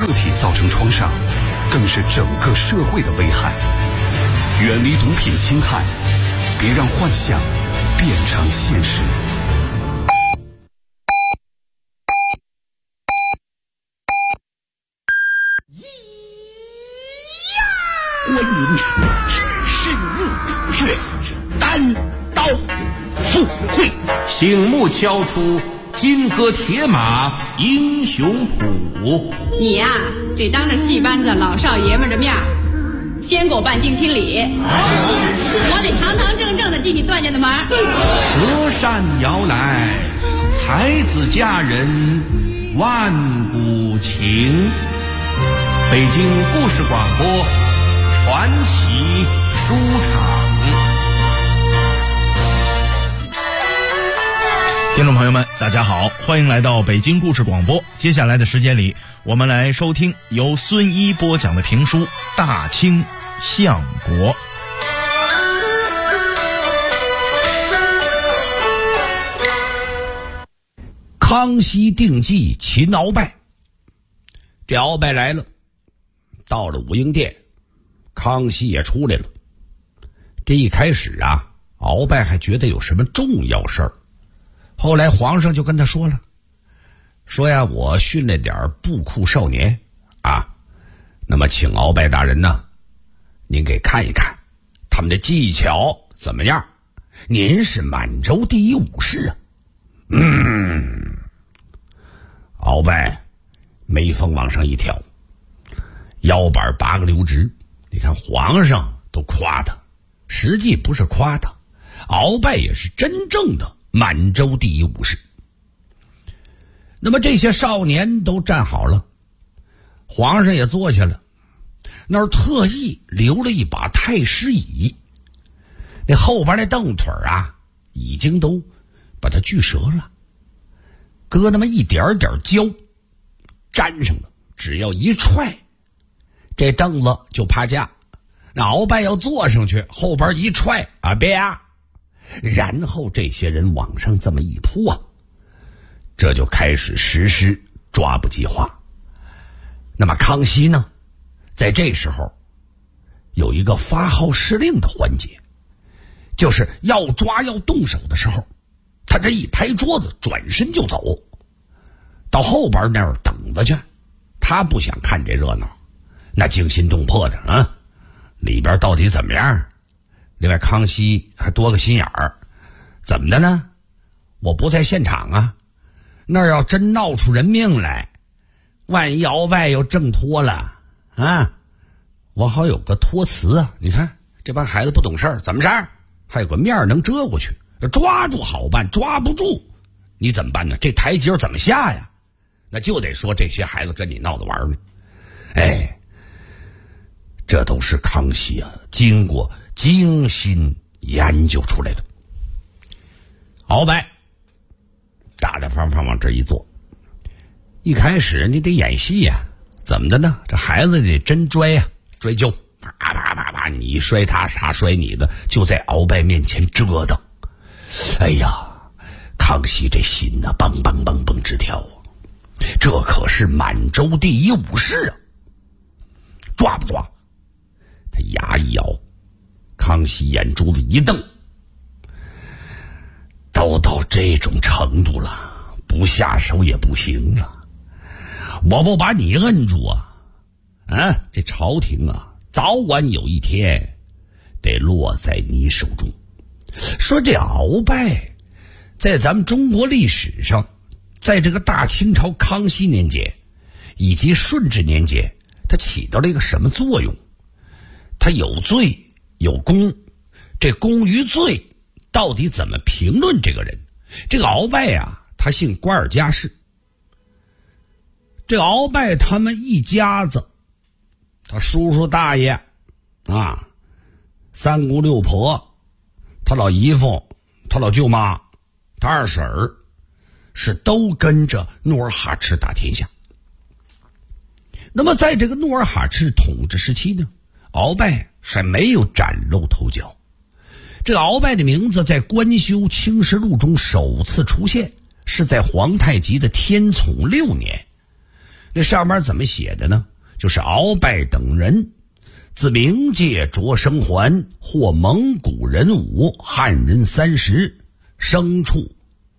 个体造成创伤，更是整个社会的危害。远离毒品侵害，别让幻想变成现实。 观音只是入穴，单刀赴会， 醒目敲出金戈铁马英雄谱。 你呀，得当着戏班子老少爷们的面先给我办定亲礼，我得堂堂正正的进你段家的门。 隔山摇来，才子佳人万古情。北京故事广播传奇书场。 听众朋友们大家好，欢迎来到北京故事广播。接下来的时间里，我们来收听由孙一播讲的评书《大清相国》。 康熙定计擒鳌拜，这鳌拜来了，到了武英殿，康熙也出来了。这一开始啊，鳌拜还觉得有什么重要事儿，后来皇上就跟他说了，说呀，我训练点布库少年啊，那么请鳌拜大人呢，您给看一看他们的技巧怎么样，您是满洲第一武士啊。鳌拜眉峰往上一挑，腰板拔个溜直，你看皇上都夸他，实际不是夸他，鳌拜也是真正的满洲第一武士。那么这些少年都站好了，皇上也坐下了，那儿特意留了一把太师椅，那后边那凳腿啊已经都把它锯折了，搁那么一点点胶粘上了，只要一踹，这凳子就趴架。那鳌拜要坐上去，后边一踹啊，啪！然后这些人往上这么一扑啊，这就开始实施抓捕计划。那么康熙呢，在这时候有一个发号施令的环节，就是要抓要动手的时候，他这一拍桌子，转身就走，到后边那儿等着去。他不想看这热闹，那惊心动魄的啊，里边到底怎么样？另外康熙还多个心眼儿，怎么的呢？我不在现场啊，那要真闹出人命来，万一鳌拜又挣脱了啊，我好有个托词啊。你看这帮孩子不懂事儿，怎么事儿？还有个面能遮过去，抓住好办，抓不住你怎么办呢？这台阶怎么下呀？那就得说这些孩子跟你闹着玩呢。哎，这都是康熙啊经过精心研究出来的。鳌拜大大方方往这一坐，一开始你得演戏呀，怎么的呢？这孩子得真拽呀，拽跤，啪啪啪啪，你摔他，他摔你的，就在鳌拜面前折腾。哎呀，康熙这心呐，蹦蹦蹦蹦直跳啊！这可是满洲第一武士啊！抓不抓？他牙一咬，康熙眼珠子一瞪，都到这种程度了，不下手也不行了。我不把你摁住啊，这朝廷啊，早晚有一天得落在你手中。说这鳌拜在咱们中国历史上，在这个大清朝康熙年间以及顺治年间，它起到了一个什么作用？它有罪有功，这功与罪到底怎么评论这个人？这个鳌拜啊，他姓瓜尔佳氏。这鳌拜他们一家子，他叔叔大爷啊，三姑六婆，他老姨夫，他老舅妈，他二婶儿，是都跟着努尔哈赤打天下。那么在这个努尔哈赤统治时期呢，鳌拜还没有崭露头角。这个鳌拜的名字在《官修清实录》中首次出现，是在皇太极的天聪6年。 那上面怎么写的呢？就是鳌拜等人自冥界着生还，或蒙古人5，汉人30，牲畜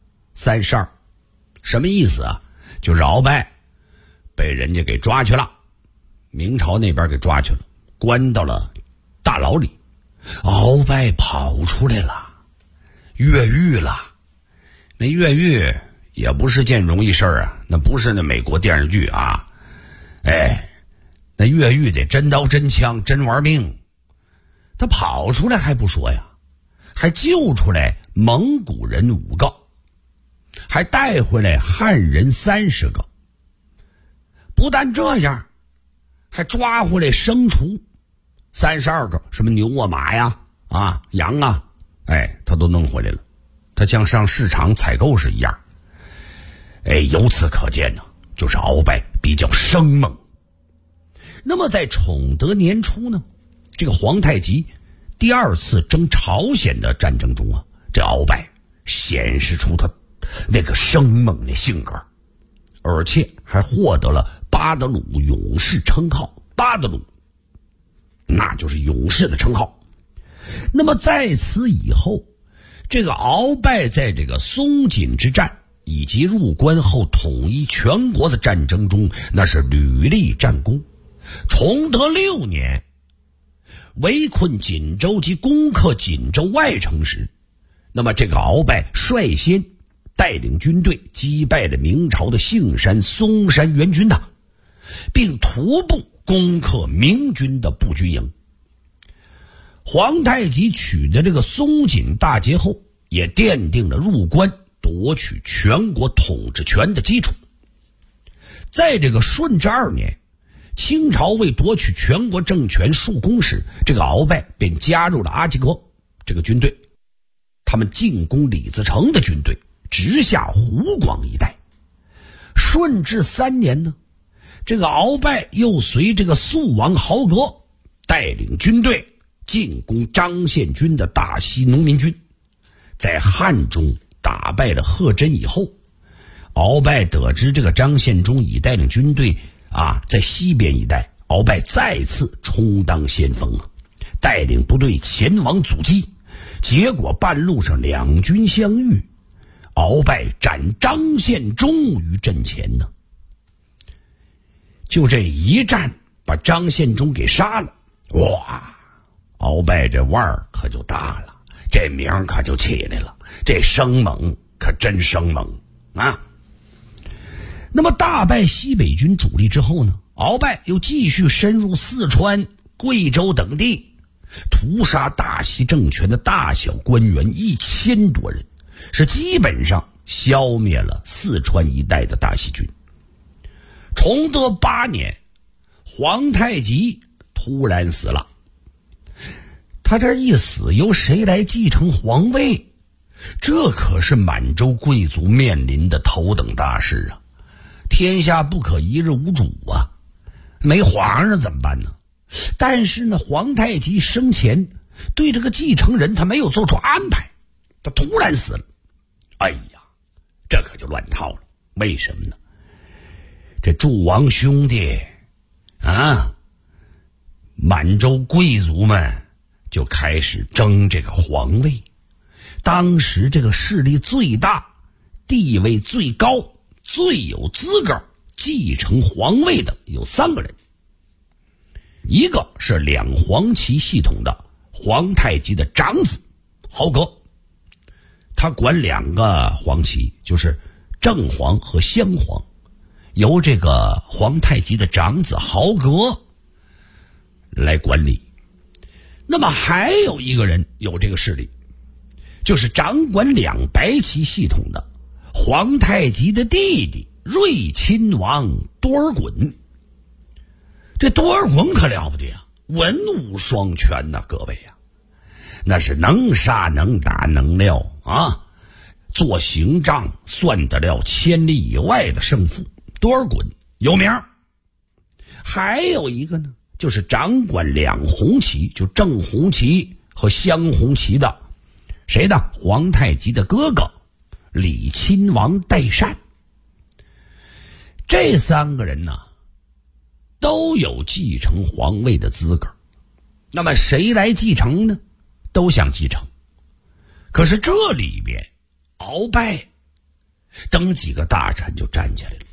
32。什么意思啊？就是鳌拜被人家给抓去了，明朝那边给抓去了，关到了大牢里。鳌拜跑出来了，越狱了。那越狱也不是件容易事儿啊，那不是那美国电视剧啊。那越狱得真刀真枪真玩命。他跑出来还不说呀，还救出来蒙古人5个，还带回来汉人30个。不但这样，还抓回来牲畜32个，什么牛啊马呀羊啊，他都弄回来了。他像上市场采购是一样。由此可见呢，就是鳌拜比较生猛。那么在崇德年初呢，这个皇太极第2次征朝鲜的战争中啊，这鳌拜显示出他那个生猛的性格，而且还获得了巴德鲁勇士称号。巴德鲁那就是勇士的称号。那么在此以后，这个鳌拜在这个松锦之战以及入关后统一全国的战争中，那是屡立战功。崇德6年，围困锦州及攻克锦州外城时，那么这个鳌拜率先带领军队击败了明朝的杏山、松山援军的，并徒步攻克明军的布军营。皇太极取得这个松锦大捷后，也奠定了入关夺取全国统治权的基础。在这个顺治2年，清朝为夺取全国政权树功时，这个鳌拜便加入了阿济格这个军队，他们进攻李自成的军队，直下湖广一带。顺治3年呢，这个鳌拜又随这个肃王豪格带领军队进攻张献军的大西农民军，在汉中打败了贺真以后，鳌拜得知这个张献忠已带领军队在西边一带，鳌拜再次充当先锋带领部队前往阻击。结果半路上两军相遇，鳌拜斩张献忠于阵前呢。就这一战把张献忠给杀了，哇！鳌拜这腕儿可就大了，这名可就起来了，这生猛可真生猛啊！那么大败西北军主力之后呢，鳌拜又继续深入四川、贵州等地，屠杀大西政权的大小官员1000多人，是基本上消灭了四川一带的大西军。崇德8年，皇太极突然死了。他这一死，由谁来继承皇位？这可是满洲贵族面临的头等大事啊！天下不可一日无主啊，没皇上怎么办呢？但是呢，皇太极生前对这个继承人他没有做出安排，他突然死了。哎呀，这可就乱套了。为什么呢？这诸王兄弟满洲贵族们就开始争这个皇位。当时这个势力最大、地位最高、最有资格继承皇位的有3个人。一个是两黄旗系统的皇太极的长子豪格，他管2个黄旗，就是正黄和镶黄，由这个皇太极的长子豪格来管理。那么还有一个人有这个势力，就是掌管2白旗系统的皇太极的弟弟睿亲王多尔衮。这多尔衮可了不得呀，文武双全呐，各位呀，那是能杀能打能料啊，做行仗算得了千里以外的胜负。多尔衮有名。还有一个呢，就是掌管2红旗，就正红旗和镶红旗的，谁的？皇太极的哥哥李亲王代善。这3个人呢， 都有继承皇位的资格。那么谁来继承呢？都想继承。可是这里边鳌拜等几个大臣就站起来了，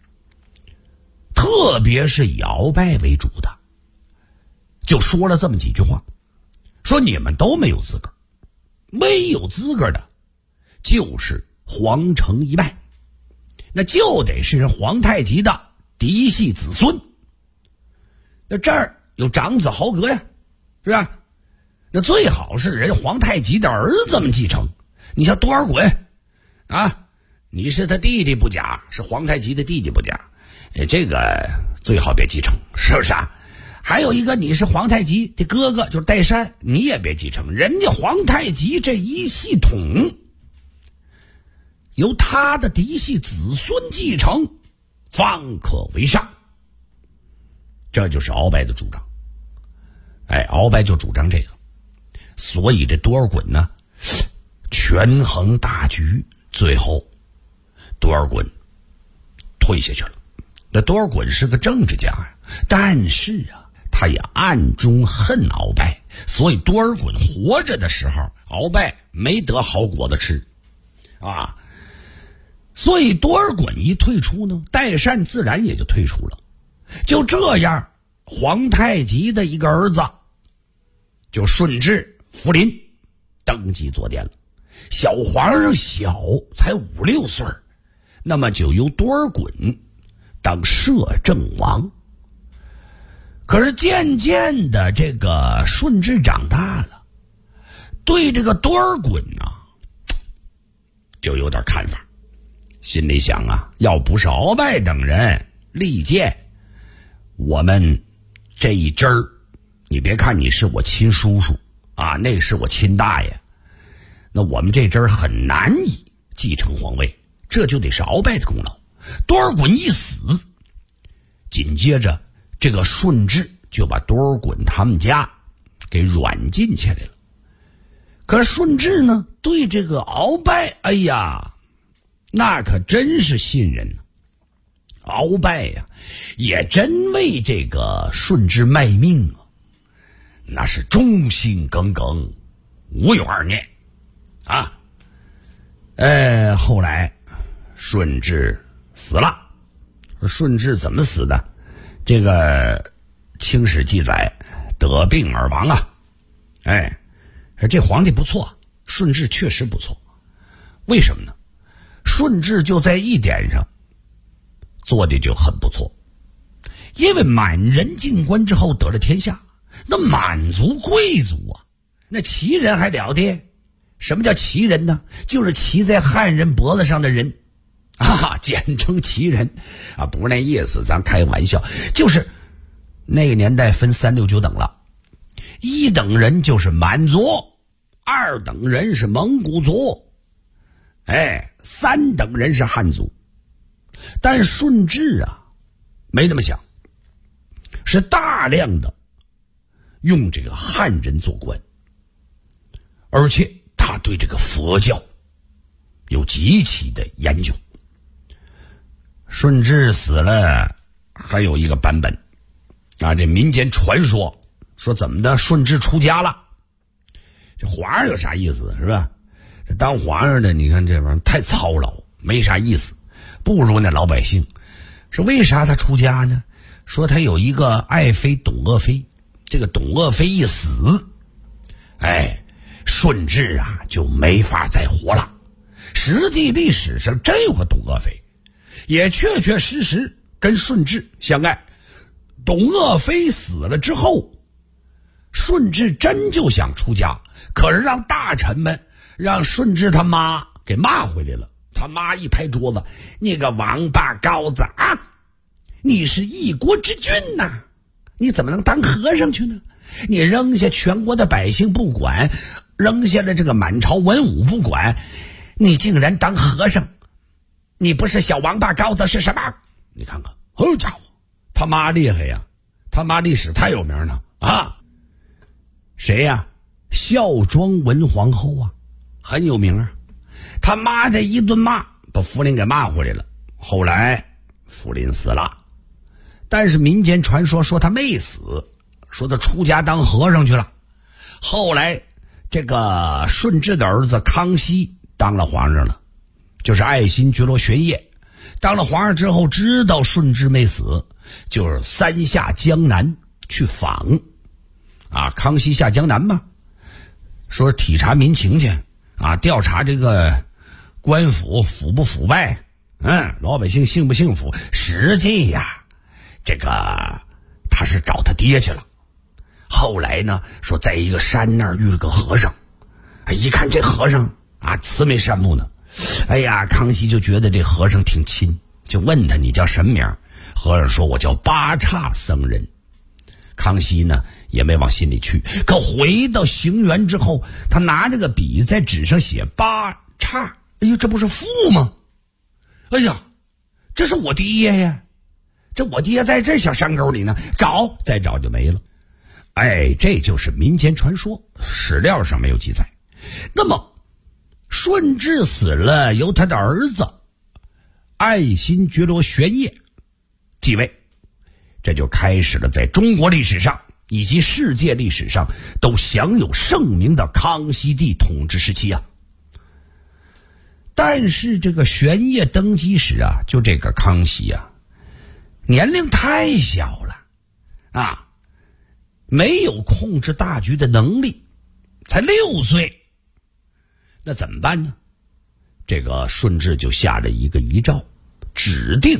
特别是以鳌拜为主的，就说了这么几句话，说你们都没有资格，没有资格的就是皇城一脉，那就得是人皇太极的嫡系子孙。那这儿有长子豪格呀，是吧？那最好是人皇太极的儿子们继承。你像多尔衮啊，你是他弟弟不假，是皇太极的弟弟不假，这个最好别继承，是不是啊？还有一个，你是皇太极的哥哥，就是代善，你也别继承。人家皇太极这一系统由他的嫡系子孙继承，方可为上。这就是鳌拜的主张。鳌拜就主张这个，所以这多尔衮呢，权衡大局，最后多尔衮退下去了。那多尔衮是个政治家呀，但是啊，他也暗中恨鳌拜，所以多尔衮活着的时候，鳌拜没得好果子吃啊。所以多尔衮一退出呢，代善自然也就退出了。就这样，皇太极的一个儿子就顺治、福临登基坐殿了。小皇上小，才5、6岁，那么就由多尔衮当摄政王。可是渐渐的，这个顺治长大了，对这个多尔衮啊，就有点看法，心里想啊，要不是鳌拜等人力荐，我们这一支儿，你别看你是我亲叔叔啊，那是我亲大爷，那我们这支儿很难以继承皇位，这就得是鳌拜的功劳。多尔衮一死，紧接着这个顺治就把多尔衮他们家给软禁起来了。可是顺治呢，对这个鳌拜，哎呀，那可真是信任呢。鳌拜呀，也真为这个顺治卖命啊，那是忠心耿耿，无有二念啊。后来顺治死了。顺治怎么死的？这个清史记载，得病而亡啊。这皇帝不错，顺治确实不错。为什么呢？顺治就在一点上做的就很不错，因为满人进关之后得了天下，那满族贵族啊，那旗人还了得？什么叫旗人呢？就是骑在汉人脖子上的人啊，简称旗人啊，不是那意思，咱开玩笑。就是那个年代分3、6、9等了，1等人就是满族，2等人是蒙古族，3等人是汉族。但顺治啊没那么想，是大量的用这个汉人做官，而且他对这个佛教有极其的研究。顺治死了，还有一个版本啊，这民间传说说怎么的，顺治出家了。这皇上有啥意思是吧？这当皇上的，你看这玩意儿太操劳，没啥意思，不如那老百姓。是为啥他出家呢？说他有一个爱妃董鄂妃，这个董鄂妃一死，顺治啊就没法再活了。实际历史上真有个董鄂妃，也确确实实跟顺治相爱。董鄂妃死了之后，顺治真就想出家，可是让大臣们让顺治他妈给骂回来了。他妈一拍桌子，你个王八羔子啊，你是一国之君呐，你怎么能当和尚去呢？你扔下全国的百姓不管，扔下了这个满朝文武不管，你竟然当和尚，你不是小王八羔子是什么？你看看，好家伙，他妈厉害呀，他妈历史太有名了啊！谁呀？孝庄文皇后啊，很有名啊。他妈这一顿骂，把福临给骂回来了。后来福临死了， 但是民间传说说他没死，说他出家当和尚去了。后来这个顺治的儿子康熙当了皇上了，就是爱新觉罗玄烨。当了皇上之后，知道顺治没死，就是三下江南去访康熙下江南嘛，说体察民情去调查这个官府腐不腐败，老百姓幸不幸福。实际呀，这个他是找他爹去了。后来呢，说在一个山那儿遇了个和尚，一看这和尚慈眉善目呢，康熙就觉得这和尚挺亲，就问他你叫什么名？和尚说我叫八叉僧人。康熙呢也没往心里去，可回到行辕之后，他拿着个笔在纸上写八叉，这不是父吗？这是我爹呀，这我爹在这小山沟里呢，再找就没了。这就是民间传说，史料上没有记载。那么顺治死了，由他的儿子爱新觉罗玄烨继位，这就开始了在中国历史上以及世界历史上都享有盛名的康熙帝统治时期但是这个玄烨登基时就这个康熙年龄太小了没有控制大局的能力，才6岁。那怎么办呢？这个顺治就下了一个遗诏，指定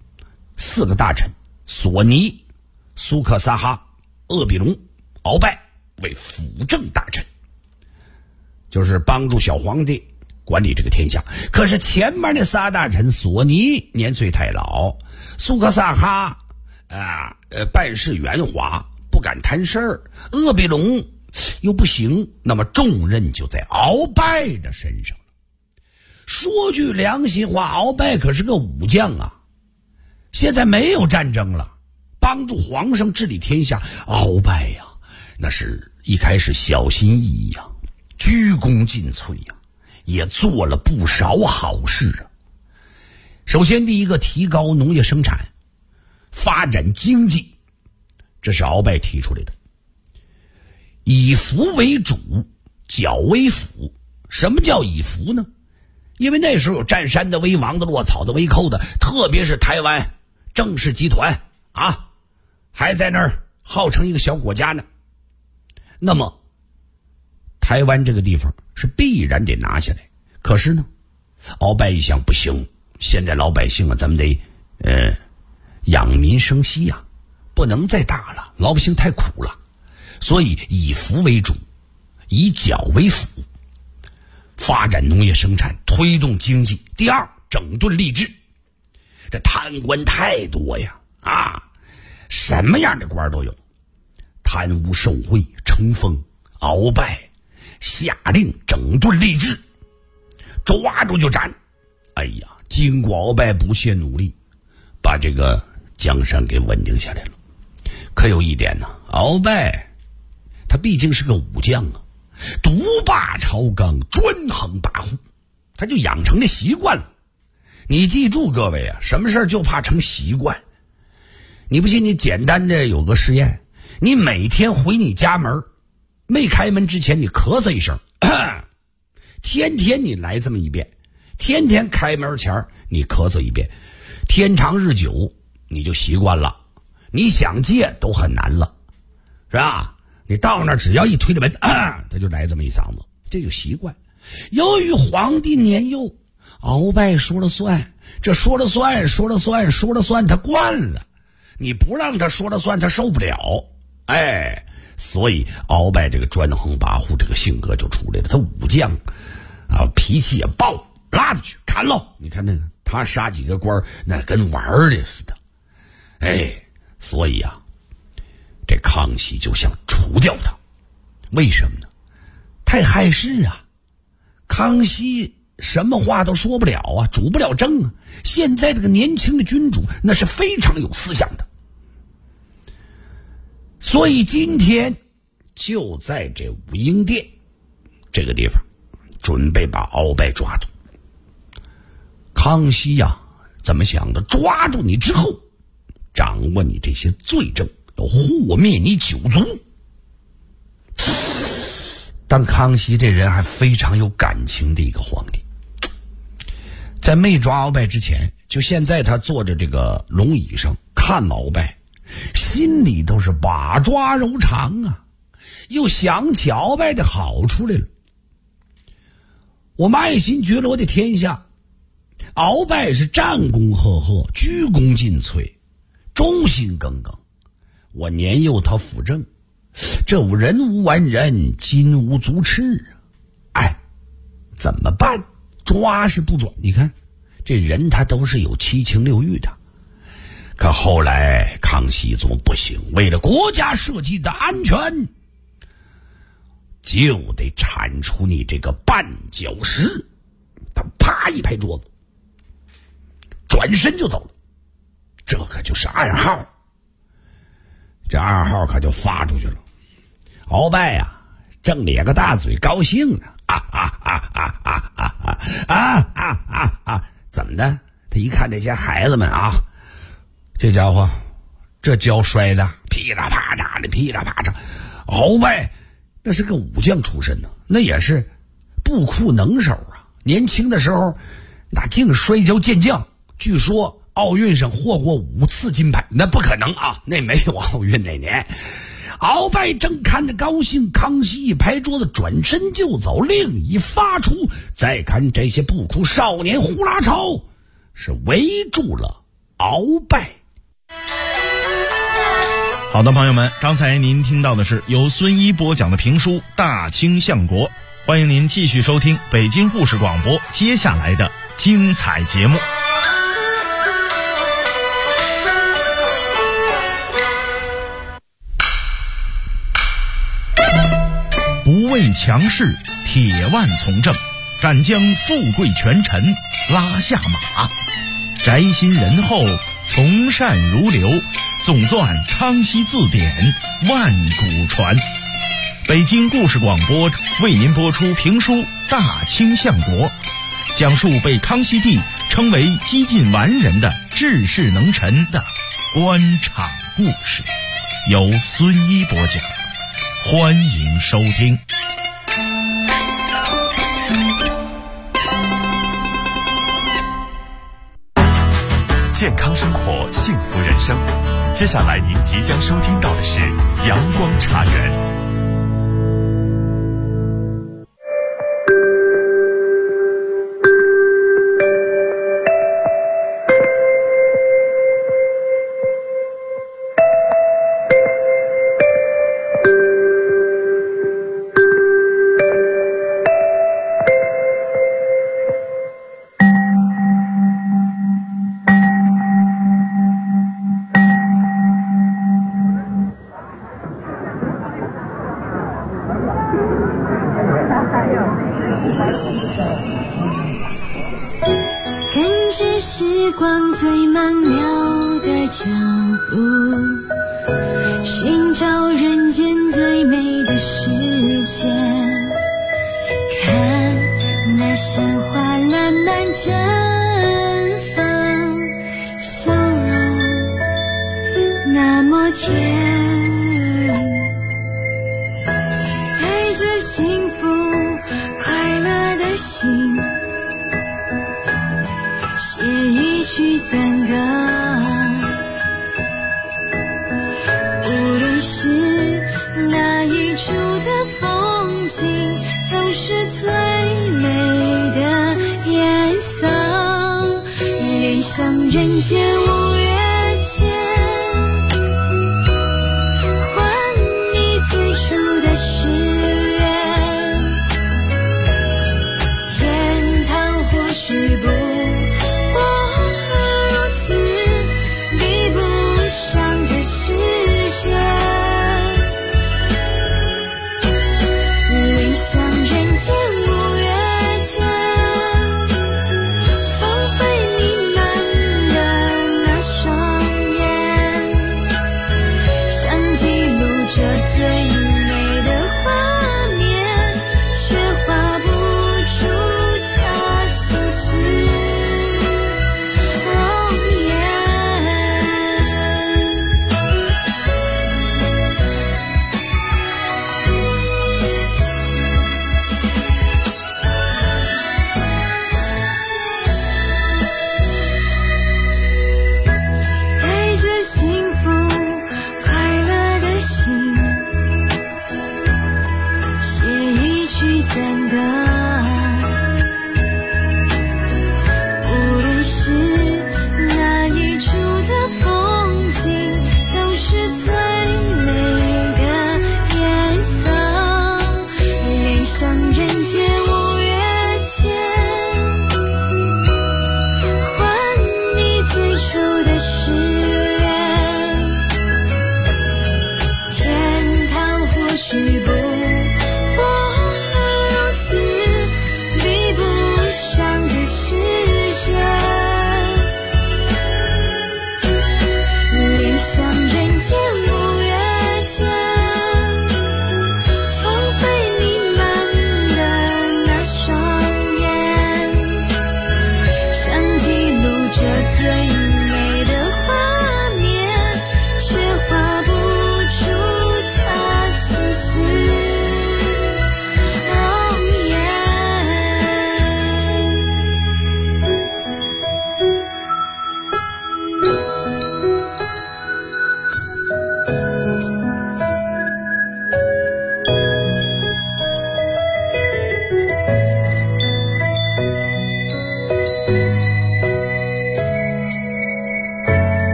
4个大臣索尼、苏克萨哈、鄂必隆、鳌拜为辅政大臣，就是帮助小皇帝管理这个天下。可是前面那仨大臣，索尼年岁太老，苏克萨哈办事圆滑，不敢谈事儿，鄂必隆又不行，那么重任就在鳌拜的身上了。说句良心话，鳌拜可是个武将现在没有战争了，帮助皇上治理天下，鳌拜那是一开始小心翼翼鞠躬尽瘁也做了不少好事首先第一个，提高农业生产，发展经济，这是鳌拜提出来的。以服为主，剿为辅。什么叫以服呢？因为那时候有占山的、威王的、落草的、威寇的，特别是台湾郑氏集团还在那儿号称一个小国家呢。那么台湾这个地方是必然得拿下来。可是呢，鳌拜一想，不行，现在老百姓咱们得养民生息不能再打了，老百姓太苦了。所以以服为主，以剿为辅，发展农业生产，推动经济。第二，整顿吏治。这贪官太多什么样的官都有，贪污受贿成风。鳌拜下令整顿吏治，抓住就斩。经过鳌拜不懈努力，把这个江山给稳定下来了。可有一点鳌拜他毕竟是个武将独霸朝纲，专横跋扈，他就养成这习惯了。你记住各位什么事就怕成习惯。你不信，你简单的有个实验，你每天回你家门，没开门之前你咳嗽一声，天天你来这么一遍，天天开门前你咳嗽一遍，天长日久你就习惯了，你想戒都很难了，是吧？你到那儿只要一推着门他就来这么一嗓子，这就习惯。由于皇帝年幼，鳌拜说了算，这说了算他惯了，你不让他说了算他受不了。所以鳌拜这个专横跋扈这个性格就出来了。他武将脾气也暴，拉出去砍喽。你看那个他杀几个官那跟玩的似的。所以这康熙就想除掉他。为什么呢？太害事康熙什么话都说不了主不了政现在这个年轻的君主那是非常有思想的。所以今天就在这武英殿这个地方准备把鳌拜抓住。康熙怎么想的？抓住你之后， 掌握你这些罪证，要祸灭你九族。但康熙这人还非常有感情的一个皇帝，在没抓鳌拜之前，就现在他坐着这个龙椅上看鳌拜，心里都是把抓揉肠啊，又想起鳌拜的好处来了。我们爱新觉罗的天下，鳌拜是战功赫赫，鞠躬尽瘁，忠心耿耿。我年幼他辅政，这人无完人，金无足赤啊！哎，怎么办？抓是不抓？你看这人他都是有七情六欲的。可后来康熙宗不行，为了国家社稷的安全，就得铲除你这个绊脚石。他啪一拍桌子，转身就走了。这可就是暗号。这暗号可就发出去了。鳌拜呀，正咧个大嘴高兴呢，怎么的？他一看这些孩子们啊，这家伙这跤摔的噼里啪嚓的噼里啪嚓。鳌拜那是个武将出身呢，那也是步酷能手啊。年轻的时候那竟摔跤健将，据说奥运上获过5次金牌。那不可能啊，那没有奥运那年。鳌拜正看得高兴，康熙一拍桌子，转身就走，令一发出。再看这些不哭少年呼啦超，是围住了鳌拜。 好的，朋友们，刚才您听到的是由孙一播讲的评书《大清相国》，欢迎您继续收听北京故事广播接下来的精彩节目。不畏强势，铁腕从政，敢将富贵权臣拉下马，宅心仁厚，从善如流，总纂康熙字典，万古传。北京故事广播为您播出评书《大清相国》，讲述被康熙帝称为几近完人的治世能臣的官场故事，由孙一播讲，欢迎收听。 健康生活，幸福人生。接下来您即将收听到的是阳光茶园。 时光最曼妙的脚步，寻找人间最美的世界，看那鲜花烂漫绽放，笑容那么甜，带着幸福快乐的心，写一曲赞歌，无论是哪一处的风景，都是最美的颜色，恋上人间五月天，还你最初的誓愿，天堂或许不水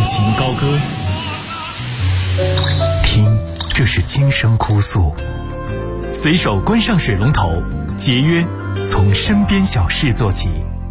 情高歌。听，这是轻声哭诉。随手关上水龙头，节约从身边小事做起。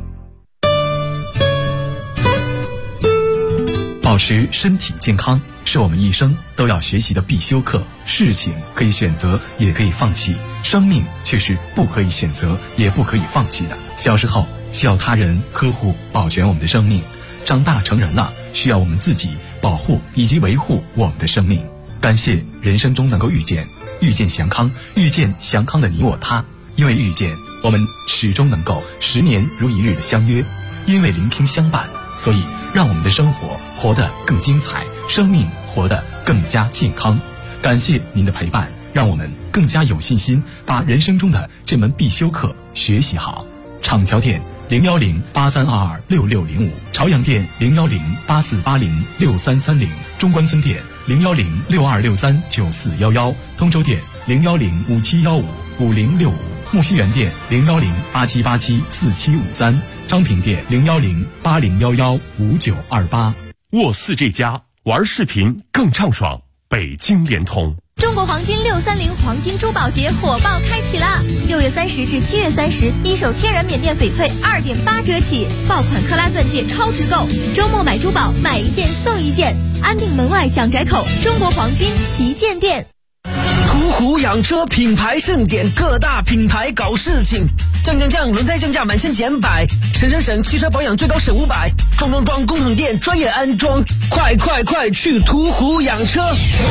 保持身体健康是我们一生都要学习的必修课。事情可以选择，也可以放弃，生命却是不可以选择，也不可以放弃的。小时候需要他人呵护保全我们的生命，长大成人了需要我们自己保护以及维护我们的生命。感谢人生中能够遇见祥康，遇见祥康的你我他。因为遇见，我们始终能够10年如一日的相约；因为聆听相伴，所以让我们的生活活得更精彩，生命活得更加健康。感谢您的陪伴，让我们更加有信心把人生中的这门必修课学习好。厂桥店01083226605，朝阳店01084806330，中关村店01062639411，通州店01057155065，木樨园店01087874753，昌平店01080115928。 沃4这家玩视频更畅爽，北京联通。 中国黄金630黄金珠宝节火爆开启啦！6月30至7月30，一手天然缅甸翡翠2.8折起，爆款克拉钻戒超值购，周末买珠宝买1件送1件，安定门外蒋宅口中国黄金旗舰店。 途虎养车品牌盛典，各大品牌搞事情，降，轮胎降价满1000减100，省，汽车保养最高省500，装工厂店专业安装，快去途虎养车！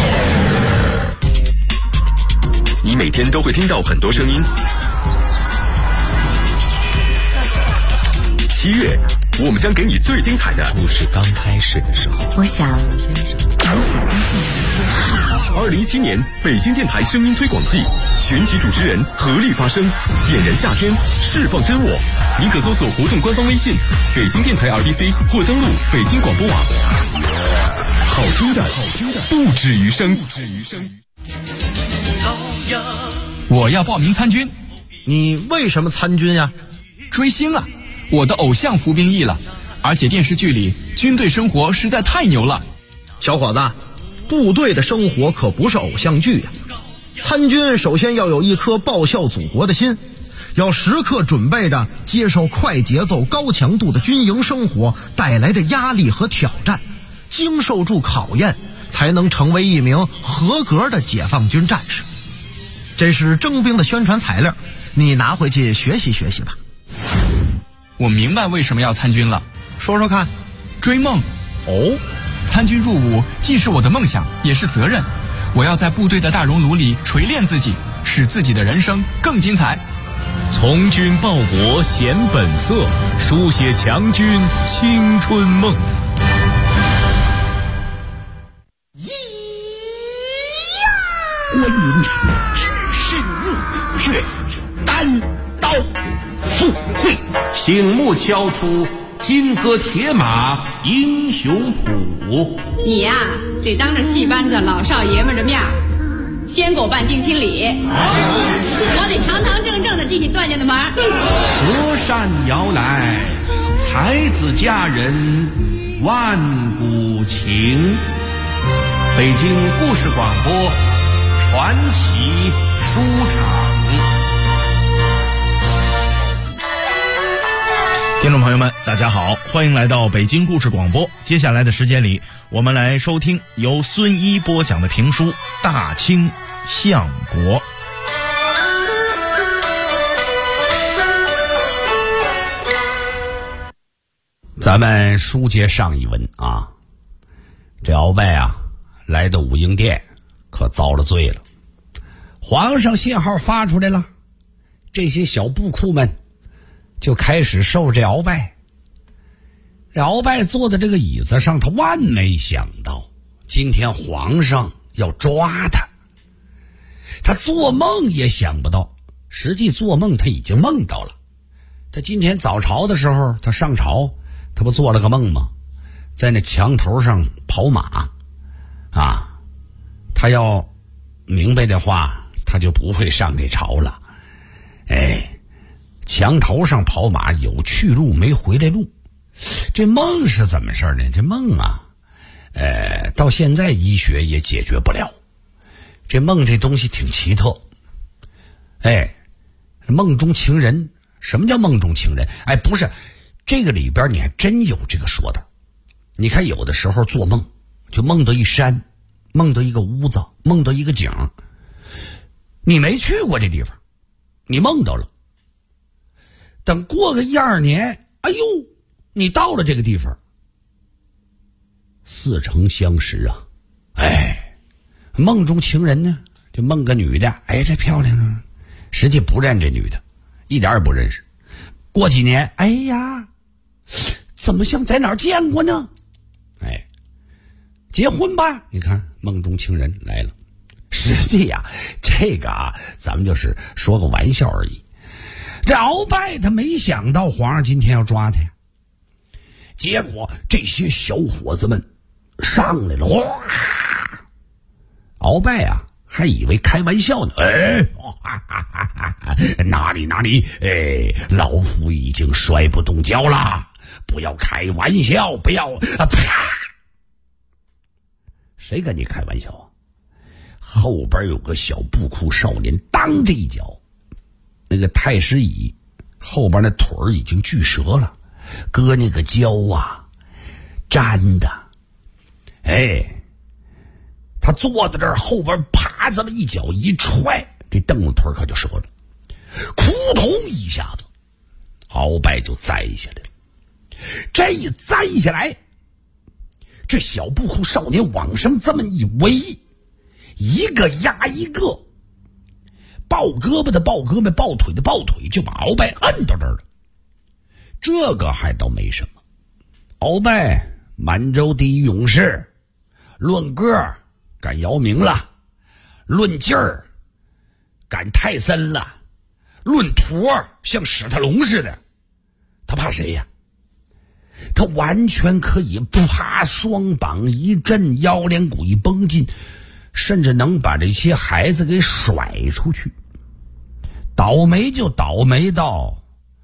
你每天都会听到很多声音。7月，我们将给你最精彩的故事。刚开始的时候， 我想 2017年北京电台声音推广季，全体主持人合力发声，点燃夏天，释放真我。您可搜索活动官方微信北京电台 RBC 或登录北京广播网。好听的不止于声。 我要报名参军。 你为什么参军呀？ 追星啊，我的偶像服兵役了，而且电视剧里军队生活实在太牛了。 小伙子，部队的生活可不是偶像剧呀。参军首先要有一颗报效祖国的心，要时刻准备着接受快节奏高强度的军营生活带来的压力和挑战，经受住考验，才能成为一名合格的解放军战士。这是征兵的宣传材料，你拿回去学习学习吧。 我明白为什么要参军了， 说说看。 追梦。 哦， 参军入伍既是我的梦想，也是责任。我要在部队的大熔炉里锤炼自己，使自己的人生更精彩。 从军报国显本色，书写强军青春梦。 观音只是入血，单刀赴会， 醒目敲出金戈铁马英雄谱。 你呀，得当着戏班子老少爷们的面先给我办定亲礼，我得堂堂正正的进你段家的门。 隔山摇来，才子佳人万古情。北京故事广播传奇书场。 听众朋友们，大家好，欢迎来到北京故事广播。接下来的时间里，我们来收听由孙一播讲的评书《大清相国》。 咱们书接上一文啊，这鳌拜啊来到武英殿，可遭了罪了。皇上信号发出来了，这些小布库们就开始受这鳌拜。鳌拜坐在这个椅子上，他万没想到今天皇上要抓他，他做梦也想不到，实际做梦他已经梦到了。他今天早朝的时候，他上朝，他不做了个梦吗？在那墙头上跑马啊，他要明白的话，他就不会上这朝了。墙头上跑马，有去路没回来路。这梦是怎么事呢？这梦啊， 到现在医学也解决不了。这梦这东西挺奇特。梦中情人，什么叫梦中情人？不是，这个里边你还真有这个说的。你看有的时候做梦就梦到一山，梦到一个屋子，梦到一个景，你没去过这地方，你梦到了，等过个1-2年，哎呦，你到了这个地方，似曾相识啊。梦中情人呢，就梦个女的，这漂亮啊，实际不认这女的，一点也不认识。过几年，哎呀，怎么像在哪儿见过呢？结婚吧，你看梦中情人来了。实际呀，这个咱们就是说个玩笑而已。这鳌拜他没想到皇上今天要抓他呀，结果这些小伙子们上来了，哇！鳌拜还以为开玩笑呢，哪里，老夫已经摔不动跤了，不要开玩笑，不要啪！谁跟你开玩笑啊？后边有个小布库少年，当这一脚，那个太师椅后边那腿儿已经锯折了，搁那个胶粘的，他坐在这儿，后边啪这么一脚一踹，这凳子腿可就折了，扑通一下子，鳌拜就栽下来了。这一栽下来，这小布库少年往上这么一围，一个压一个，抱胳膊的抱胳膊，抱腿的抱腿，就把鳌拜摁到这儿了。这个还倒没什么，鳌拜满洲第一勇士，论个赶姚明了，论劲儿赶泰森了，论坨像史泰龙似的，他怕谁呀？他完全可以啪双膀一震，腰连骨一绷劲，甚至能把这些孩子给甩出去。倒霉就倒霉到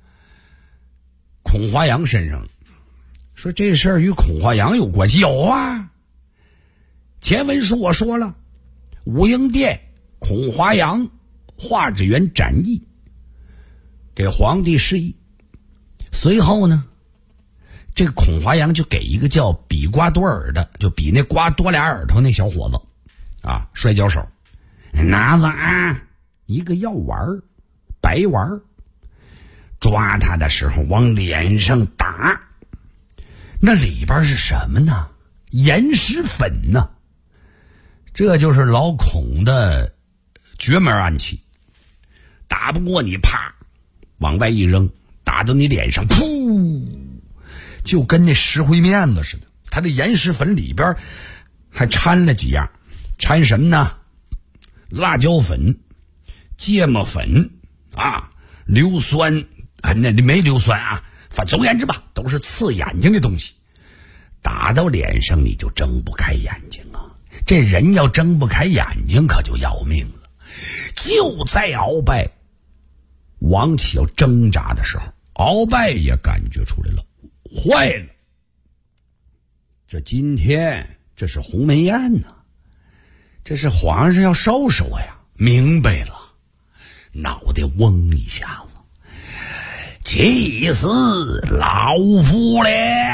孔华阳身上。说这事儿与孔华阳有关系？有啊，前文书我说了，武英殿孔华阳画纸园展翼，给皇帝示意。随后呢，这个孔华阳就给一个叫比瓜多尔的，就比那瓜多俩耳朵那小伙子摔跤手，拿着一个药丸，白丸，抓他的时候往脸上打。那里边是什么呢？岩石粉呢。这就是老孔的绝门暗器。打不过你，啪往外一扔，打到你脸上，噗，就跟那石灰面子似的。他的岩石粉里边还掺了几样，掺什么呢？辣椒粉、芥末粉硫酸那没硫酸反总而言之吧，都是刺眼睛的东西。打到脸上你就睁不开眼睛这人要睁不开眼睛可就要命了。就在鳌拜王启要挣扎的时候，鳌拜也感觉出来了，坏了，这今天这是鸿门宴呢，这是皇上要收拾我呀。明白了，脑袋嗡一下子，气死老夫了！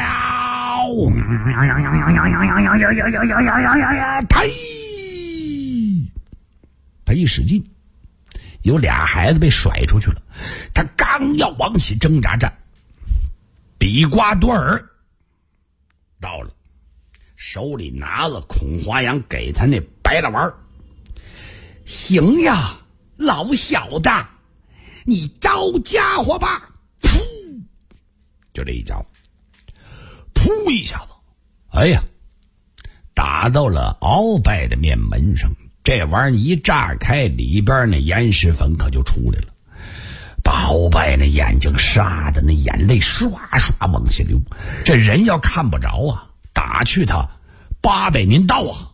他一使劲，有俩孩子被甩出去了。他刚要往起挣扎站，比瓜多尔到了，手里拿了孔华阳给他那白大丸。行呀，老小子，你招家伙吧！噗，就这一家伙，噗一下子，哎呀，打到了鳌拜的面门上。这玩意儿一炸开，里边那岩石粉可就出来了，把鳌拜那眼睛杀的那眼泪刷刷往下流。这人要看不着打去他800年刀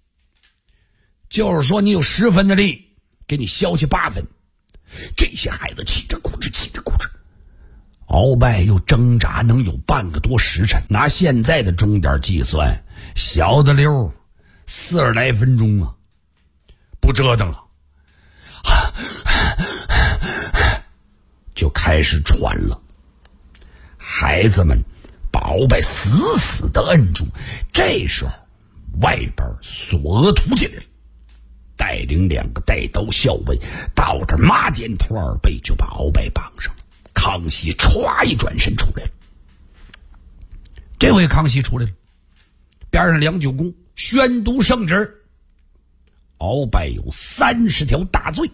就是说你有10分的力，给你削去8分。这些孩子气着哭着气着哭着， 鳌拜又挣扎能有半个多时辰，拿现在的钟点计算，小的溜40来分钟啊，不折腾了，就开始喘了。孩子们把鳌拜死死地摁住。这时候外边索额图进来了，带领2个带刀校尉到这麻尖头2背就把鳌拜绑上了。康熙歘一转身出来了。这回康熙出来了，边上梁九公宣读圣旨，鳌拜有30条大罪。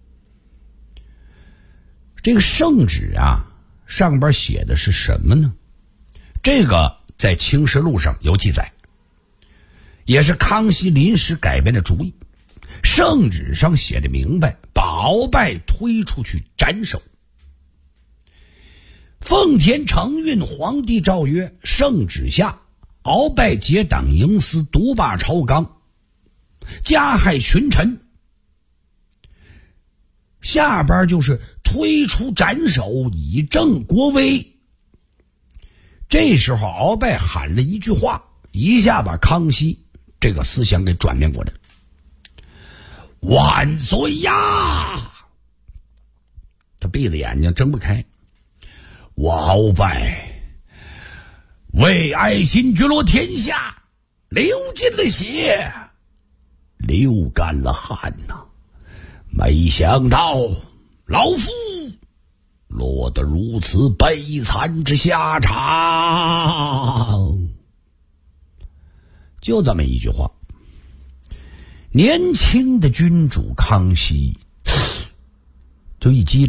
这个圣旨啊，上边写的是什么呢？这个在《清实录》上有记载，也是康熙临时改变的主意。圣旨上写的明白，把鳌拜推出去斩首。奉天承运皇帝诏曰：圣旨下，鳌拜结党营私，独霸朝纲，加害群臣。下边就是推出斩首，以正国威。这时候鳌拜喊了一句话，一下把康熙这个思想给转变过来。万岁呀！他闭着眼睛睁不开。我鳌拜为爱新觉罗天下流尽了血，流干了汗呐，没想到老夫落得如此悲惨之下场。就这么一句话，年轻的君主康熙就一激灵，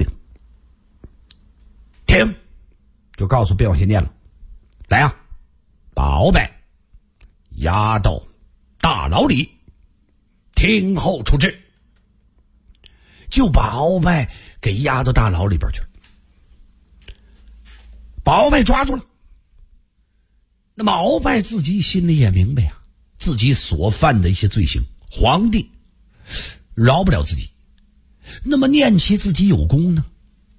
停，就告诉边往前念了，来啊，把鳌拜押到大牢里听候处置。就把鳌拜给押到大牢里边去了，把鳌拜抓住了。那么鳌拜自己心里也明白呀，自己所犯的一些罪行，皇帝饶不了自己。那么念起自己有功呢，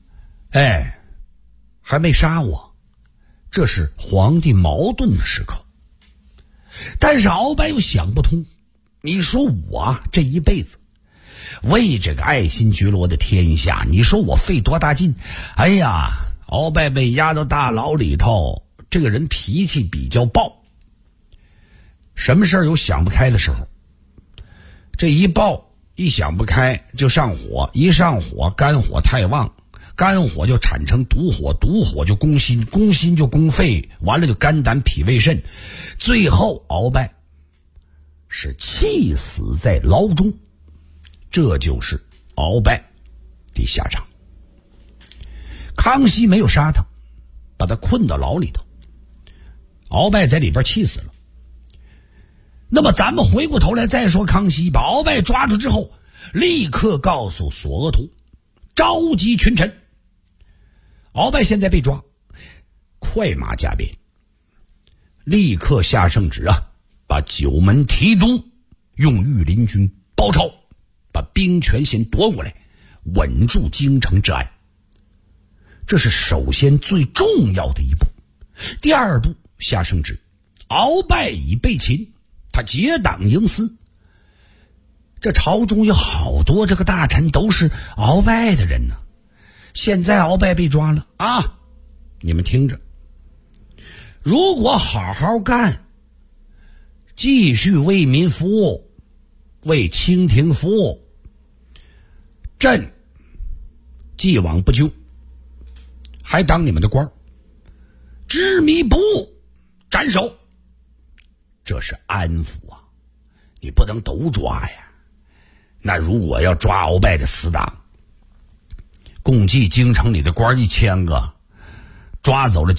还没杀我，这是皇帝矛盾的时刻。但是鳌拜又想不通，你说我这一辈子为这个爱新觉罗的天下，你说我费多大劲？哎呀，鳌拜被押到大牢里头，这个人脾气比较暴，什么事儿有想不开的时候，这一暴一想不开就上火，一上火肝火太旺，肝火就产生毒火，毒火就攻心，攻心就攻肺，完了就肝胆脾胃肾，最后鳌拜是气死在牢中。这就是鳌拜的下场。康熙没有杀他，把他困到牢里头，鳌拜在里边气死了。那么咱们回过头来再说，康熙把鳌拜抓住之后，立刻告诉索额图，召集群臣。鳌拜现在被抓，快马加鞭，立刻下圣旨啊，把九门提督用御林军包抄，把兵权先夺过来，稳住京城之安。这是首先最重要的一步。第二步，下圣旨，鳌拜已被擒，他结党营私。这朝中有好多这个大臣都是鳌拜的人呢，现在鳌拜被抓了啊，你们听着，如果好好干，继续为民服务，为清廷服务，朕既往不咎，还当你们的官，执迷不悟，斩首。这是安抚啊，你不能都抓呀。那如果要抓鳌拜的死党，共计京城里的官1000个，抓走了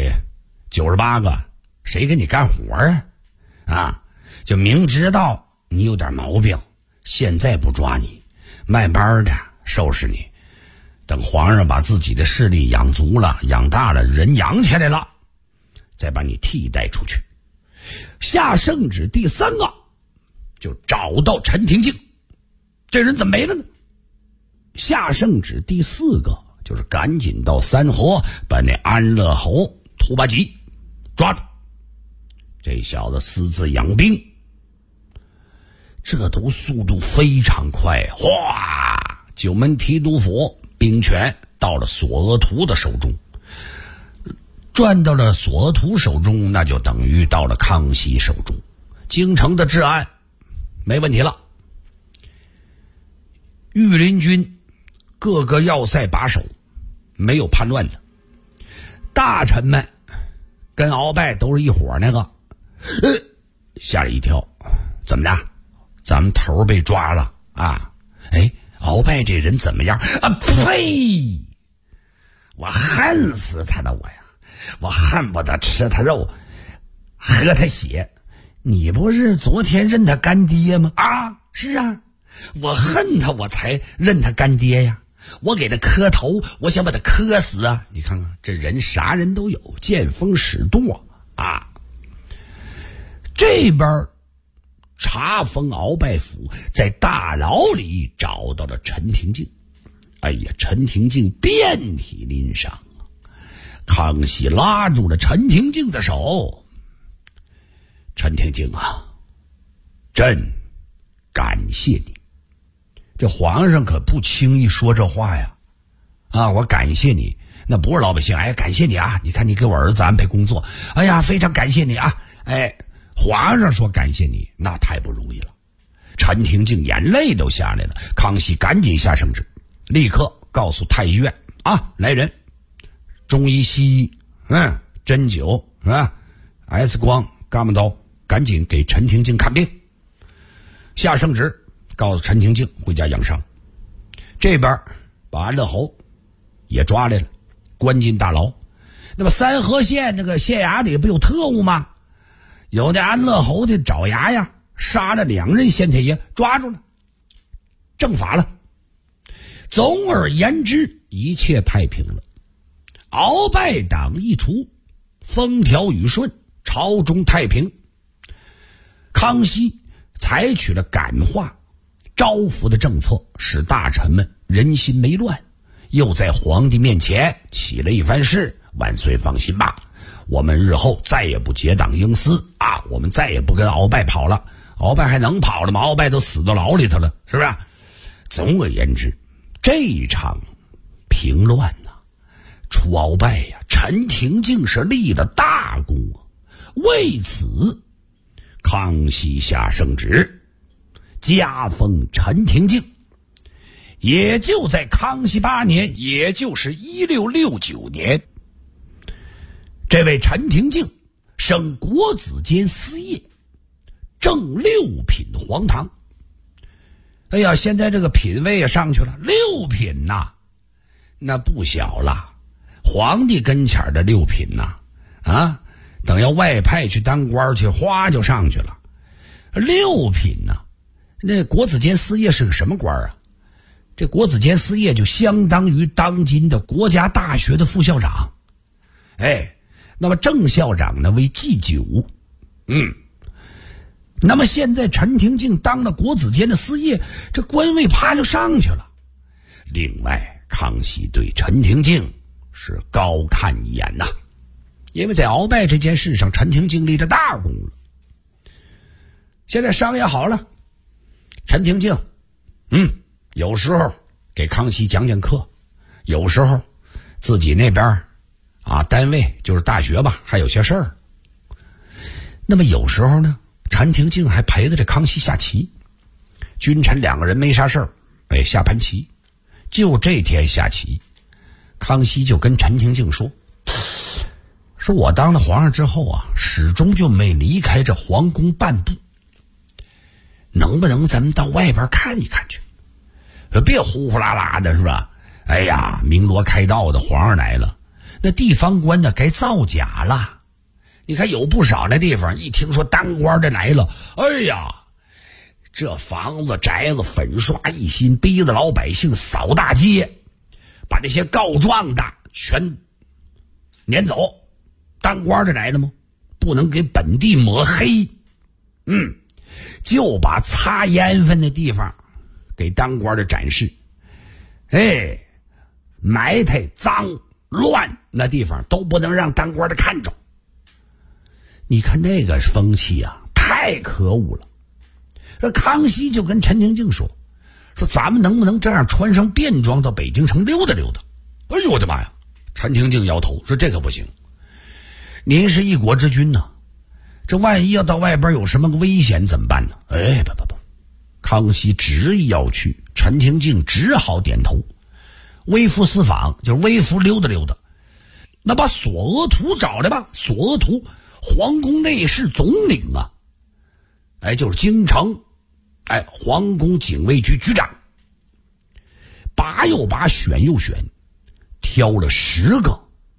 998个，谁给你干活啊？就明知道你有点毛病，现在不抓你，慢慢的收拾你，等皇上把自己的势力养足了，养大了，人养起来了，再把你替代出去。下圣旨第3个就找到陈廷敬，这人怎么没了呢？下圣旨第4个就是赶紧到三河把那安乐侯兔八吉抓住。这小子私自养兵，这都速度非常快，哗！九门提督府兵权到了索额图的手中，转到了索额图手中，那就等于到了康熙手中。京城的治安没问题了，御林军各个要塞把守，没有叛乱的。大臣们跟鳌拜都是一伙那个，吓了一跳，怎么着？咱们头被抓了啊！哎，鳌拜这人怎么样啊？呸！我恨死他了，我恨不得吃他肉，喝他血。你不是昨天认他干爹吗？啊，是啊，我恨他，我才认他干爹呀。我给他磕头，我想把他磕死啊！你看看这人，啥人都有，见风使舵啊。这边查封鳌拜府，在大牢里找到了陈廷敬。哎呀，陈廷敬遍体鳞伤啊！康熙拉住了陈廷敬的手。陈廷敬啊，朕感谢你。这皇上可不轻易说这话呀！啊，我感谢你，那不是老百姓。哎，感谢你啊！你看你给我儿子安排工作，哎呀，非常感谢你啊！哎，皇上说感谢你，那太不容易了。陈廷敬眼泪都下来了。康熙赶紧下圣旨，立刻告诉太医院啊，来人，中医西医，针灸是吧 ？X 光、伽马刀，赶紧给陈廷敬看病。下圣旨，告诉陈廷敬回家养伤。这边把安乐侯也抓来了，关进大牢。那么三河县那个县衙里不有特务吗？有的安乐侯的爪牙呀，杀了2任县太爷，抓住了，正法了。总而言之，一切太平了。鳌拜党一除，风调雨顺，朝中太平。康熙采取了感化招抚的政策，使大臣们人心没乱，又在皇帝面前起了一番誓：万岁放心吧，我们日后再也不结党营私啊，我们再也不跟鳌拜跑了。鳌拜还能跑了吗？鳌拜都死到牢里头了，是不是？总而言之，这一场平乱除鳌拜呀，陈廷敬是立了大功啊。为此，康熙下圣旨，加封陈廷敬。也就在康熙8年，也就是1669年，这位陈廷敬升国子监司业，正6品黄堂。哎呀，现在这个品位也上去了，6品呐，那不小了。皇帝跟前的6品呐，啊，等要外派去当官去，哗就上去了。6品呐，那国子监司业是个什么官啊？这国子监司业就相当于当今的国家大学的副校长。哎，那么正校长呢为祭酒。那么现在陈廷敬当了国子监的司业，这官位啪就上去了。另外，康熙对陈廷敬是高看一眼呐，因为在鳌拜这件事上，陈廷敬立了大功了。现在商也好了，陈廷敬，有时候给康熙讲讲课，有时候自己那边单位就是大学吧，还有些事儿。那么有时候呢，陈廷敬还陪着这康熙下棋，君臣2个人没啥事儿，下盘棋。就这天下棋，康熙就跟陈廷敬说我当了皇上之后啊，始终就没离开这皇宫半步，能不能咱们到外边看一看去？别呼呼啦啦的，是吧？哎呀，鸣锣开道的，皇上来了，那地方官呢该造假了。你看有不少那地方，一听说当官的来了，哎呀，这房子宅子粉刷一新，逼着老百姓扫大街，把那些告状的全撵走。当官的来了吗？不能给本地抹黑，就把擦烟分的地方给当官的展示。 埋汰、脏、乱，那地方都不能让当官的看着。你看那个风气啊，太可恶了。这康熙就跟陈廷敬说咱们能不能这样穿上便装到北京城溜达溜达？哎呦我的妈呀！陈廷敬摇头说这可不行，您是一国之君呢，这万一要到外边有什么危险怎么办呢？不，康熙执意要去，陈廷敬只好点头。微服私访，就微服溜达溜达。那把索额图找来吧，索额图皇宫内侍总领啊，就是京城皇宫警卫局局长。拔又拔，选又选，挑了10个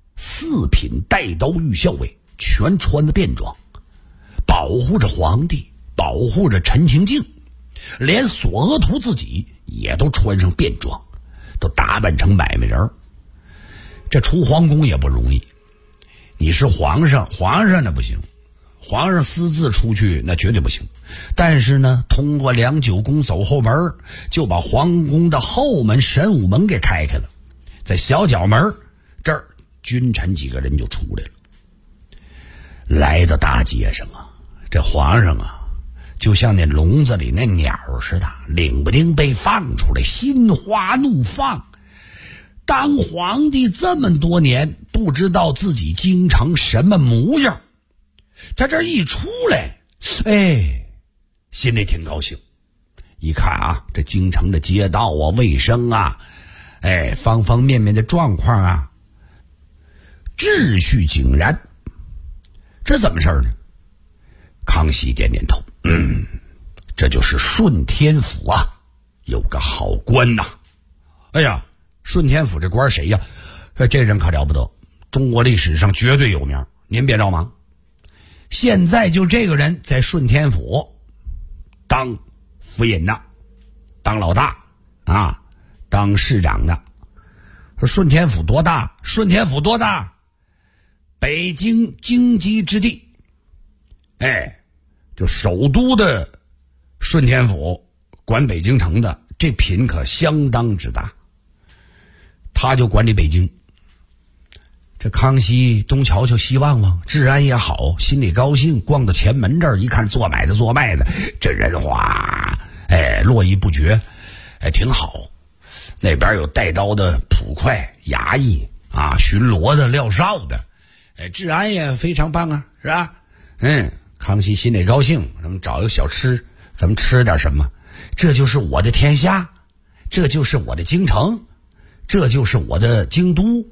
4品带刀御校尉，全穿着便装，保护着皇帝，保护着陈廷敬，连索额图自己也都穿上便装，都打扮成买卖人。这出皇宫也不容易，你是皇上那不行，皇上私自出去那绝对不行。但是呢，通过良久宫走后门，就把皇宫的后门神武门给开了，在小角门这儿，君臣几个人就出来了。来到大街上啊，这皇上啊，就像那笼子里那鸟似的，领不丁被放出来，心花怒放。当皇帝这么多年，不知道自己京城什么模样，他这一出来，心里挺高兴。一看啊，这京城的街道啊、卫生啊，方方面面的状况啊，秩序井然。这怎么事呢？康熙点点头，这就是顺天府啊，有个好官呐。顺天府这官谁呀？这人可了不得，中国历史上绝对有名，您别着忙。现在就这个人在顺天府当府尹呢，当老大啊，当市长呢。说顺天府多大？顺天府多大？北京京畿之地，就首都的顺天府管北京城的，这品可相当之大。他就管理北京。这康熙东瞧瞧西望望，治安也好，心里高兴。逛到前门这儿一看，做买的，这人哗，络绎不绝，挺好。那边有带刀的捕快、衙役啊，巡逻的、撂哨的，治安也非常棒啊，是吧？康熙心里高兴，咱们找一个小吃，咱们吃点什么？这就是我的天下，这就是我的京城，这就是我的京都。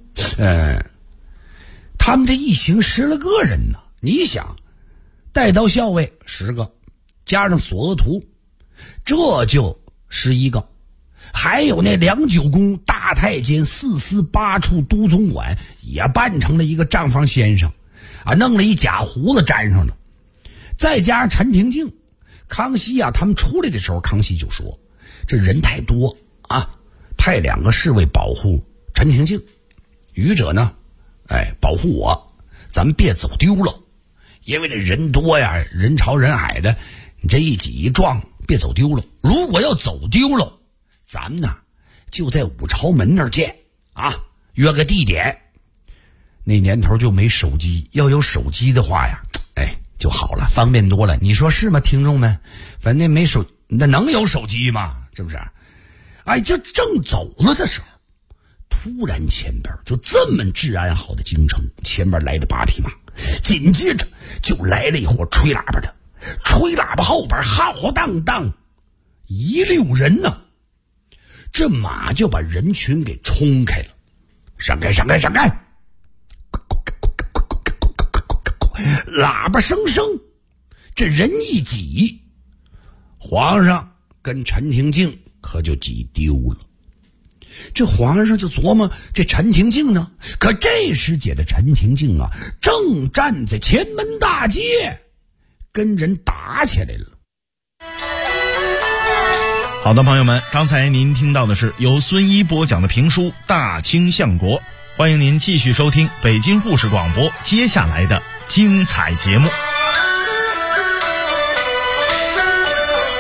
他们这一行10个人呢，你想，带刀校尉10个，加上索额图，这就11个，还有那良久宫大太监4司8处都总管也扮成了一个账房先生啊，弄了一假胡子粘上了，再加上陈廷敬。康熙啊，他们出来的时候，康熙就说这人太多啊，派2个侍卫保护陈廷敬，余者呢保护我，咱们别走丢了。因为这人多呀，人潮人海的，你这一挤一撞，别走丢了。如果要走丢了，咱们呢就在武朝门那儿见啊，约个地点。那年头就没手机，要有手机的话呀，就好了，方便多了。你说是吗，听众们？反正没手，那能有手机吗？是不是？这正走了的时候，突然前边就这么治安好的京城，前边来了8匹马，紧接着就来了一伙吹喇叭的，吹喇叭后边浩浩荡荡一溜人呢，这马就把人群给冲开了，闪开！喇叭声，这人一挤，皇上跟陈廷敬可就挤丢了。这皇上就琢磨，这陈廷敬呢？可这时节的陈廷敬啊，正站在前门大街，跟人打起来了。 好的，朋友们，刚才您听到的是由孙一播讲的评书《大清相国》，欢迎您继续收听北京故事广播接下来的精彩节目。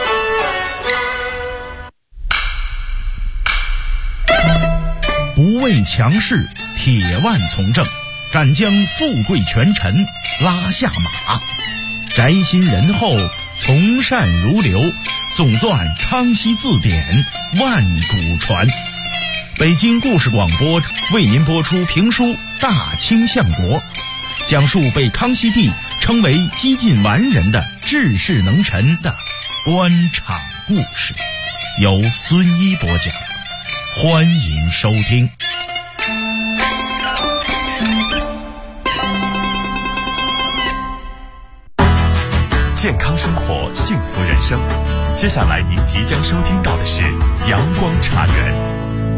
不畏畏强势，铁腕从政，敢将富贵权臣拉下马，宅心仁厚，从善如流，总纂康熙字典，万古传。北京故事广播为您播出评书《大清相国》，讲述被康熙帝称为几近完人的治世能臣的官场故事，由孙一播讲，欢迎收听。 健康生活，幸福人生。接下来您即将收听到的是阳光茶园。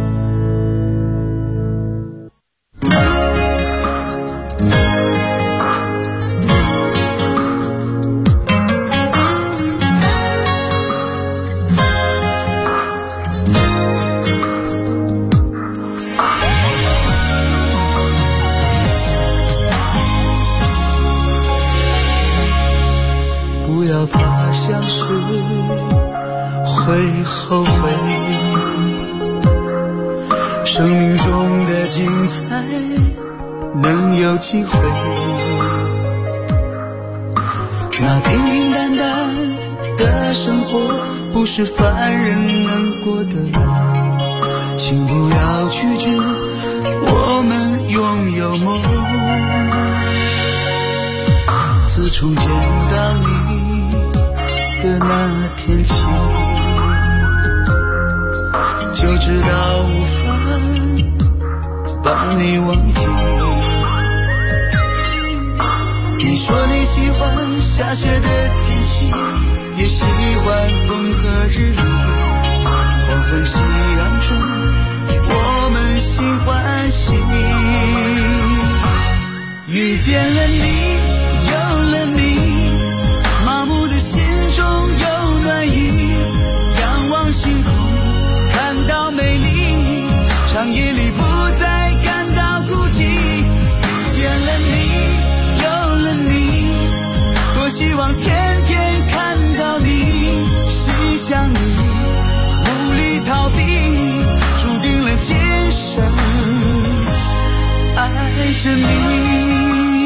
后悔，生命中的精彩能有机会，那平平淡淡的生活不是凡人能过的，请不要拒绝我们拥有梦。自从见到你的那天起，就知道无法把你忘记。你说你喜欢下雪的天气，也喜欢风和日丽，黄昏夕阳中我们心欢喜。遇见了你，有了你，麻木的心中有暖意，仰望星空看到美丽，长夜里不再感到孤寂。遇见了你，有了你，多希望天天看到你，心想你，无力逃避，注定了今生爱着你。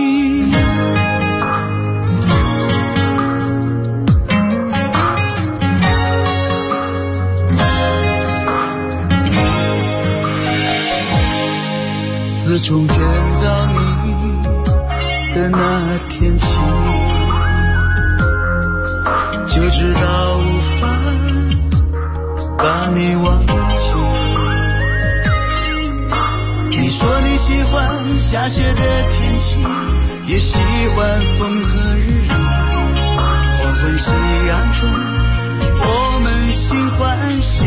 自从见到你的那天起，就知道无法把你忘记。你说你喜欢下雪的天气，也喜欢风和日丽，黄昏夕阳中我们心欢喜。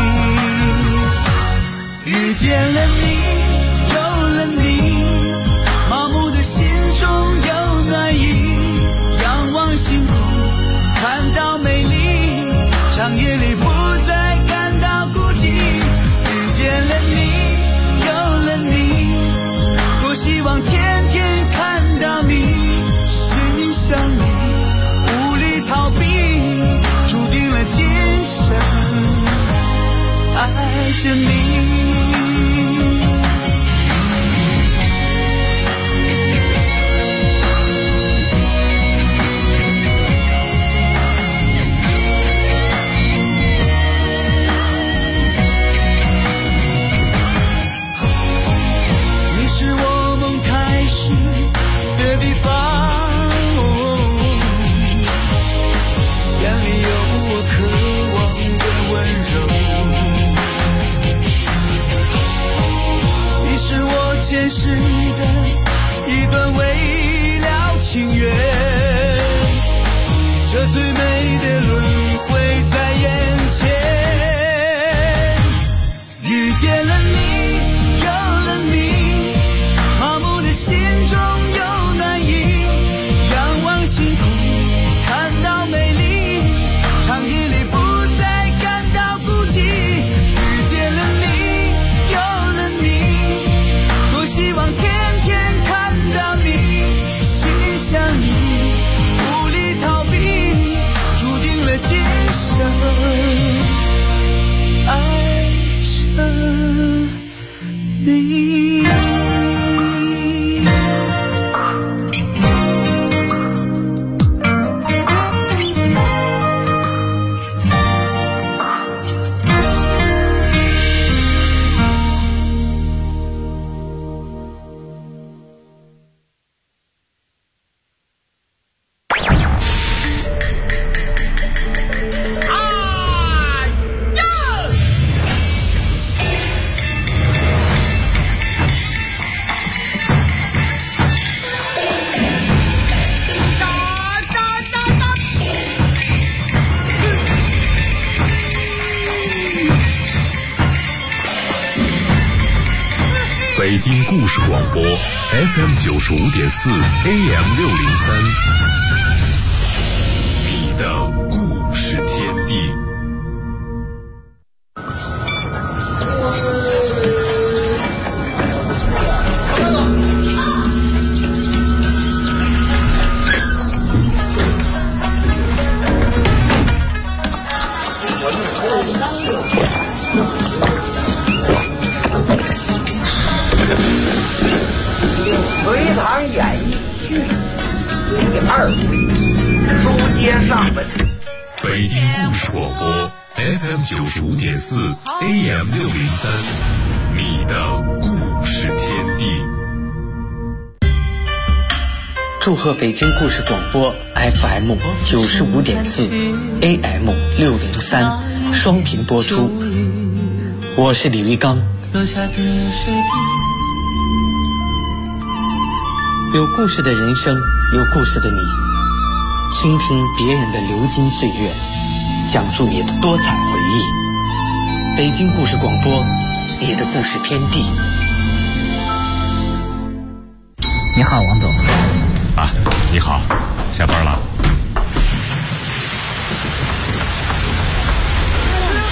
遇见了你，有了你，麻木的心中有暖意，仰望星空看到美丽，长夜里不再感到孤寂。遇见了你，有了你，多希望天天看到你，心想你，无力逃避，注定了今生爱着你。 北京故事广播 FM 95.4 AM603，你的故事天地。 隋唐演义续第2回，书接上文。 北京故事广播 FM 95.4 AM603，你的故事天地。 祝贺北京故事广播 FM 95.4 AM603 双频播出。我是李玉刚。有故事的人生，有故事的你，倾听别人的流金岁月，讲述你的多彩回忆。北京故事广播，你的故事天地。 你好，王总。 啊，你好，下班了。